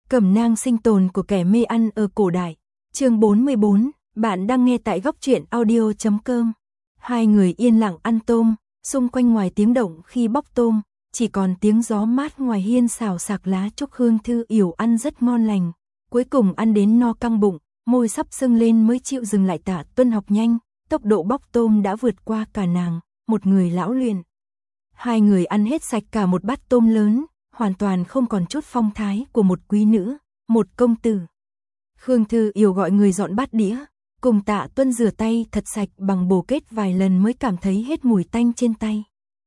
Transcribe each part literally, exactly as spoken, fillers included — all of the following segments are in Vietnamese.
Cẩm nang sinh tồn của kẻ mê ăn ở cổ đại. Chương bốn mươi bốn, bạn đang nghe tại góc truyện audio chấm com. Hai người yên lặng ăn tôm, xung quanh ngoài tiếng động khi bóc tôm, chỉ còn tiếng gió mát ngoài hiên xào xạc lá trúc. Khương Thư Yểu ăn rất ngon lành, cuối cùng ăn đến no căng bụng, môi sắp sưng lên mới chịu dừng lại. Tạ Tuân học nhanh, tốc độ bóc tôm đã vượt qua cả nàng, một người lão luyện. Hai người ăn hết sạch cả một bát tôm lớn, hoàn toàn không còn chút phong thái của một quý nữ, một công tử. Khương Thư Yểu gọi người dọn bát đĩa, cùng Tạ Tuân rửa tay thật sạch bằng bồ kết vài lần mới cảm thấy hết mùi tanh trên tay.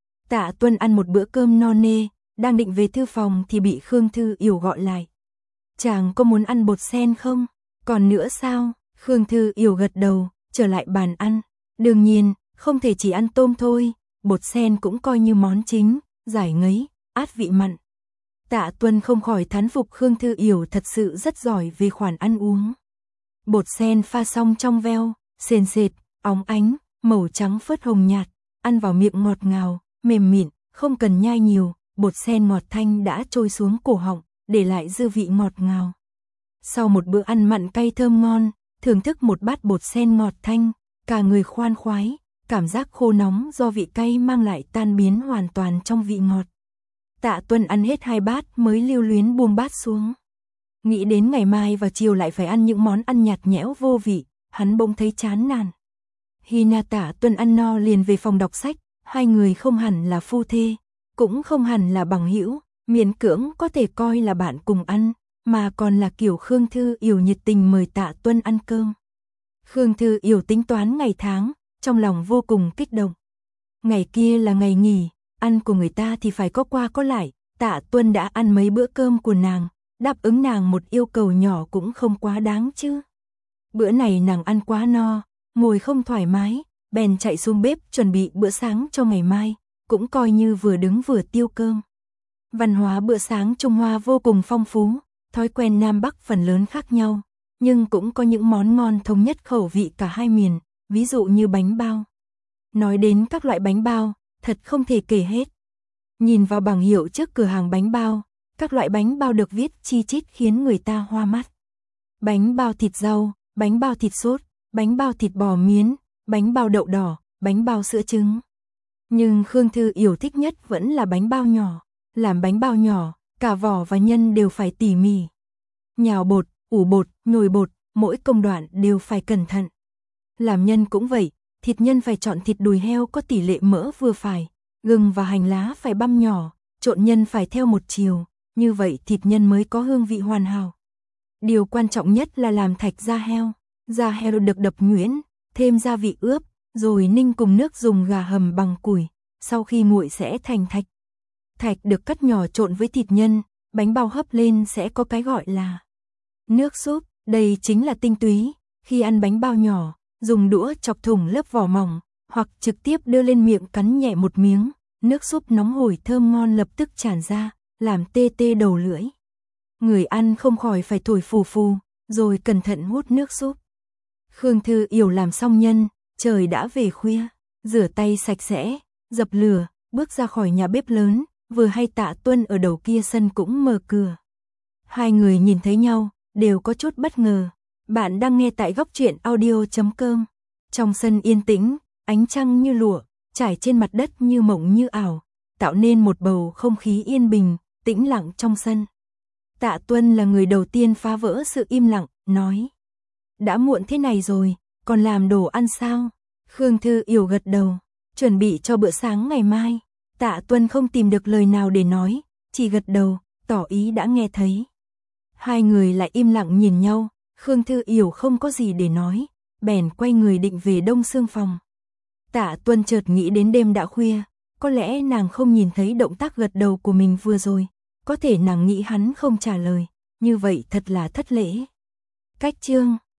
Tạ Tuân ăn một bữa cơm no nê, đang định về thư phòng thì bị Khương Thư Yểu gọi lại. Chàng có muốn ăn bột sen không? Còn nữa sao? Khương Thư Yểu gật đầu, trở lại bàn ăn. Đương nhiên, không thể chỉ ăn tôm thôi, bột sen cũng coi như món chính, giải ngấy, át vị mặn. Tạ Tuân không khỏi thán phục Khương Thư Yểu thật sự rất giỏi về khoản ăn uống. Bột sen pha xong trong veo, sền sệt, óng ánh, màu trắng phớt hồng nhạt, ăn vào miệng ngọt ngào, mềm mịn, không cần nhai nhiều, bột sen ngọt thanh đã trôi xuống cổ họng, để lại dư vị ngọt ngào. Sau một bữa ăn mặn cay thơm ngon, thưởng thức một bát bột sen ngọt thanh, cả người khoan khoái, cảm giác khô nóng do vị cay mang lại tan biến hoàn toàn trong vị ngọt. Tạ Tuân ăn hết hai bát mới lưu luyến buông bát xuống. Nghĩ đến ngày mai và chiều lại phải ăn những món ăn nhạt nhẽo vô vị, hắn bỗng thấy chán nản. Hina Tạ Tuân ăn no liền về phòng đọc sách, hai người không hẳn là phu thê, cũng không hẳn là bằng hữu, miễn cưỡng có thể coi là bạn cùng ăn, mà còn là kiểu Khương Thư Yểu nhiệt tình mời Tạ Tuân ăn cơm. Khương Thư Yểu tính toán ngày tháng, trong lòng vô cùng kích động. Ngày kia là ngày nghỉ, ăn của người ta thì phải có qua có lại, Tạ Tuân đã ăn mấy bữa cơm của nàng, đáp ứng nàng một yêu cầu nhỏ cũng không quá đáng chứ. Bữa này nàng ăn quá no, ngồi không thoải mái, bèn chạy xuống bếp chuẩn bị bữa sáng cho ngày mai, cũng coi như vừa đứng vừa tiêu cơm. Văn hóa bữa sáng Trung Hoa vô cùng phong phú, thói quen Nam Bắc phần lớn khác nhau, nhưng cũng có những món ngon thống nhất khẩu vị cả hai miền, ví dụ như bánh bao. Nói đến các loại bánh bao, thật không thể kể hết. Nhìn vào bảng hiệu trước cửa hàng bánh bao, các loại bánh bao được viết chi chít khiến người ta hoa mắt. Bánh bao thịt rau, bánh bao thịt sốt, bánh bao thịt bò miến, bánh bao đậu đỏ, bánh bao sữa trứng. Nhưng Khương Thư Yểu thích nhất vẫn là bánh bao nhỏ. Làm bánh bao nhỏ, cả vỏ và nhân đều phải tỉ mỉ. Nhào bột, ủ bột, nhồi bột, mỗi công đoạn đều phải cẩn thận. Làm nhân cũng vậy, thịt nhân phải chọn thịt đùi heo có tỷ lệ mỡ vừa phải, gừng và hành lá phải băm nhỏ, trộn nhân phải theo một chiều, như vậy thịt nhân mới có hương vị hoàn hảo. Điều quan trọng nhất là làm thạch da heo, da heo được đập nhuyễn, thêm gia vị ướp, rồi ninh cùng nước dùng gà hầm bằng củi, sau khi nguội sẽ thành thạch. Thạch được cắt nhỏ trộn với thịt nhân, bánh bao hấp lên sẽ có cái gọi là nước súp, đây chính là tinh túy. Khi ăn bánh bao nhỏ, dùng đũa chọc thủng lớp vỏ mỏng, hoặc trực tiếp đưa lên miệng cắn nhẹ một miếng, nước súp nóng hổi thơm ngon lập tức tràn ra, làm tê tê đầu lưỡi. Người ăn không khỏi phải thổi phù phù, rồi cẩn thận hút nước súp. Khương Thư Yểu làm xong nhân, trời đã về khuya, rửa tay sạch sẽ, dập lửa, bước ra khỏi nhà bếp lớn. Vừa hay Tạ Tuân ở đầu kia sân cũng mở cửa. Hai người nhìn thấy nhau, đều có chút bất ngờ. Bạn đang nghe tại góc truyện audio chấm com. Trong sân yên tĩnh, ánh trăng như lụa, trải trên mặt đất như mộng như ảo, tạo nên một bầu không khí yên bình, tĩnh lặng trong sân. Tạ Tuân là người đầu tiên phá vỡ sự im lặng, nói: đã muộn thế này rồi, còn làm đồ ăn sao? Khương Thư Yểu gật đầu, chuẩn bị cho bữa sáng ngày mai. Tạ Tuân không tìm được lời nào để nói, chỉ gật đầu, tỏ ý đã nghe thấy. Hai người lại im lặng nhìn nhau, Khương Thư Yểu không có gì để nói, bèn quay người định về đông xương phòng. Tạ Tuân chợt nghĩ đến đêm đã khuya, có lẽ nàng không nhìn thấy động tác gật đầu của mình vừa rồi, có thể nàng nghĩ hắn không trả lời, như vậy thật là thất lễ. Cách chương